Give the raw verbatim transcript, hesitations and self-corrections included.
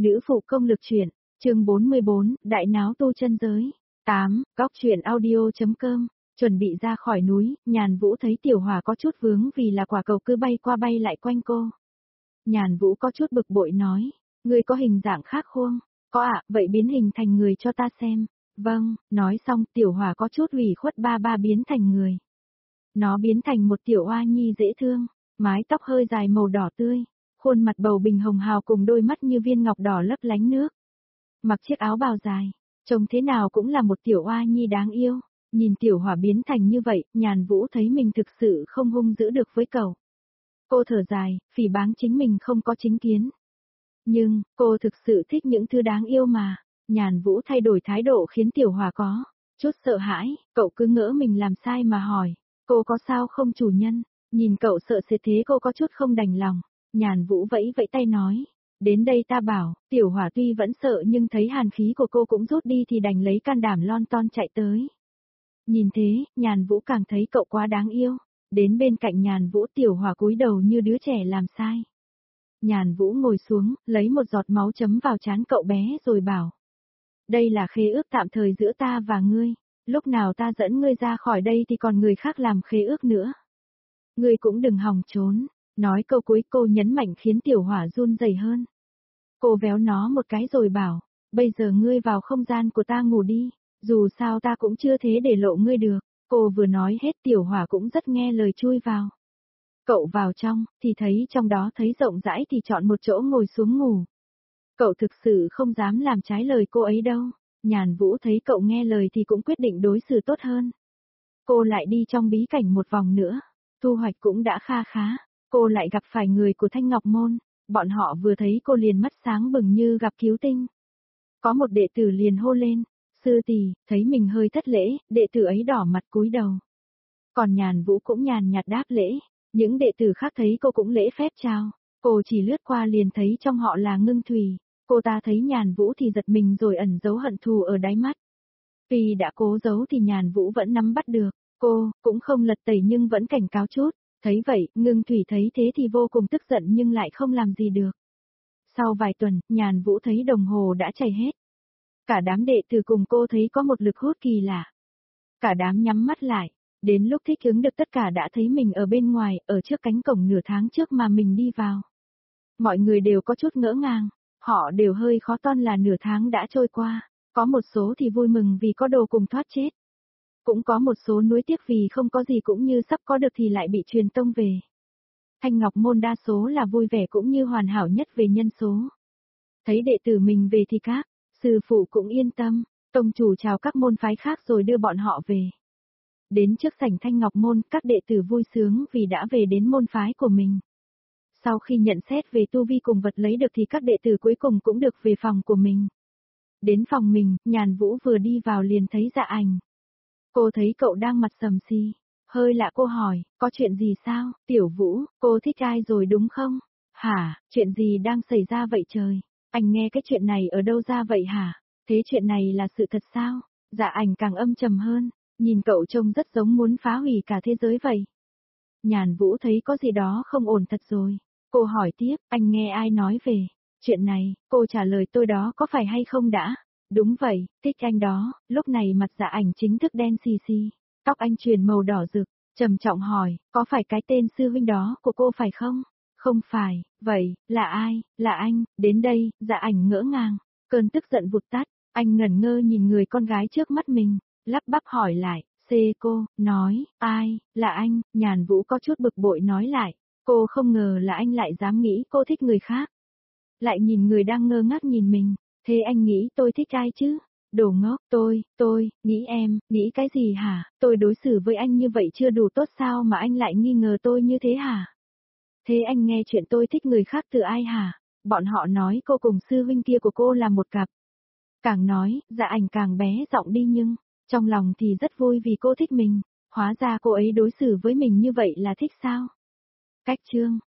Nữ phụ công lực truyện, chương bốn mươi bốn, đại náo tu chân giới. tám, góc truyện audio.com, chuẩn bị ra khỏi núi, Nhàn Vũ thấy Tiểu Hỏa có chút vướng vì là quả cầu cứ bay qua bay lại quanh cô. Nhàn Vũ có chút bực bội nói, ngươi có hình dạng khác không? Có ạ, vậy biến hình thành người cho ta xem. Vâng, nói xong Tiểu Hỏa có chút ủy khuất ba ba biến thành người. Nó biến thành một tiểu oa nhi dễ thương, mái tóc hơi dài màu đỏ tươi, khuôn mặt bầu bình hồng hào cùng đôi mắt như viên ngọc đỏ lấp lánh nước. Mặc chiếc áo bào dài, trông thế nào cũng là một tiểu oa nhi đáng yêu. Nhìn Tiểu Hỏa biến thành như vậy, Nhàn Vũ thấy mình thực sự không hung dữ được với cậu. Cô thở dài, phỉ báng chính mình không có chính kiến. Nhưng, cô thực sự thích những thứ đáng yêu mà. Nhàn Vũ thay đổi thái độ khiến Tiểu Hỏa có chút sợ hãi, cậu cứ ngỡ mình làm sai mà hỏi, cô có sao không chủ nhân? Nhìn cậu sợ sệt thế cô có chút không đành lòng. Nhàn Vũ vẫy vẫy tay nói, đến đây ta bảo. Tiểu Hỏa tuy vẫn sợ nhưng thấy hàn khí của cô cũng rút đi thì đành lấy can đảm lon ton chạy tới. Nhìn thế, Nhàn Vũ càng thấy cậu quá đáng yêu. Đến bên cạnh Nhàn Vũ, Tiểu Hỏa cúi đầu như đứa trẻ làm sai. Nhàn Vũ ngồi xuống, lấy một giọt máu chấm vào trán cậu bé rồi bảo, đây là khế ước tạm thời giữa ta và ngươi. Lúc nào ta dẫn ngươi ra khỏi đây thì còn người khác làm khế ước nữa. Ngươi cũng đừng hòng trốn. Nói câu cuối cô nhấn mạnh khiến Tiểu Hỏa run rẩy hơn. Cô véo nó một cái rồi bảo, bây giờ ngươi vào không gian của ta ngủ đi, dù sao ta cũng chưa thế để lộ ngươi được. Cô vừa nói hết Tiểu Hỏa cũng rất nghe lời chui vào. Cậu vào trong, thì thấy trong đó thấy rộng rãi thì chọn một chỗ ngồi xuống ngủ. Cậu thực sự không dám làm trái lời cô ấy đâu. Nhàn Vũ thấy cậu nghe lời thì cũng quyết định đối xử tốt hơn. Cô lại đi trong bí cảnh một vòng nữa, thu hoạch cũng đã kha khá. Cô lại gặp phải người của Thanh Ngọc Môn, bọn họ vừa thấy cô liền mắt sáng bừng như gặp cứu tinh. Có một đệ tử liền hô lên, sư tỷ, thấy mình hơi thất lễ, đệ tử ấy đỏ mặt cúi đầu. Còn Nhàn Vũ cũng nhàn nhạt đáp lễ, những đệ tử khác thấy cô cũng lễ phép chào, cô chỉ lướt qua liền thấy trong họ là Ngưng Thủy. Cô ta thấy Nhàn Vũ thì giật mình rồi ẩn giấu hận thù ở đáy mắt. Vì đã cố giấu thì Nhàn Vũ vẫn nắm bắt được, cô cũng không lật tẩy nhưng vẫn cảnh cáo chút. Thấy vậy, Ngưng Thủy thấy thế thì vô cùng tức giận nhưng lại không làm gì được. Sau vài tuần, Nhàn Vũ thấy đồng hồ đã chảy hết. Cả đám đệ tử cùng cô thấy có một lực hút kỳ lạ. Cả đám nhắm mắt lại, đến lúc thích ứng được tất cả đã thấy mình ở bên ngoài, ở trước cánh cổng nửa tháng trước mà mình đi vào. Mọi người đều có chút ngỡ ngàng, họ đều hơi khó ton là nửa tháng đã trôi qua, có một số thì vui mừng vì có đồ cùng thoát chết. Cũng có một số nuối tiếc vì không có gì cũng như sắp có được thì lại bị truyền tông về. Thanh Ngọc Môn đa số là vui vẻ cũng như hoàn hảo nhất về nhân số. Thấy đệ tử mình về thì các sư phụ cũng yên tâm, tông chủ chào các môn phái khác rồi đưa bọn họ về. Đến trước sảnh Thanh Ngọc Môn, các đệ tử vui sướng vì đã về đến môn phái của mình. Sau khi nhận xét về tu vi cùng vật lấy được thì các đệ tử cuối cùng cũng được về phòng của mình. Đến phòng mình, Nhàn Vũ vừa đi vào liền thấy Dạ Ảnh. Cô thấy cậu đang mặt sầm xì, hơi lạ cô hỏi, có chuyện gì sao? Tiểu Vũ, cô thích ai rồi đúng không? Hả, chuyện gì đang xảy ra vậy trời? Anh nghe cái chuyện này ở đâu ra vậy hả? Thế chuyện này là sự thật sao? Dạ Ảnh càng âm trầm hơn, nhìn cậu trông rất giống muốn phá hủy cả thế giới vậy. Nhàn Vũ thấy có gì đó không ổn thật rồi. Cô hỏi tiếp, anh nghe ai nói về chuyện này? Cô trả lời tôi đó có phải hay không đã? Đúng vậy, thích anh đó. Lúc này mặt Dạ Ảnh chính thức đen xì xì, tóc anh chuyển màu đỏ rực, trầm trọng hỏi, có phải cái tên sư huynh đó của cô phải không? Không phải, vậy, là ai? Là anh. Đến đây, Dạ Ảnh ngỡ ngàng, cơn tức giận vụt tắt, anh ngẩn ngơ nhìn người con gái trước mắt mình, lắp bắp hỏi lại, xê cô, nói, ai, là anh? Nhàn Vũ có chút bực bội nói lại, cô không ngờ là anh lại dám nghĩ cô thích người khác. Lại nhìn người đang ngơ ngác nhìn mình. Thế anh nghĩ tôi thích ai chứ? Đồ ngốc, tôi, tôi, nghĩ em, nghĩ cái gì hả? Tôi đối xử với anh như vậy chưa đủ tốt sao mà anh lại nghi ngờ tôi như thế hả? Thế anh nghe chuyện tôi thích người khác từ ai hả? Bọn họ nói cô cùng sư huynh kia của cô là một cặp. Càng nói, Dạ Ảnh càng bé giọng đi nhưng, trong lòng thì rất vui vì cô thích mình. Hóa ra cô ấy đối xử với mình như vậy là thích sao? Cách chương.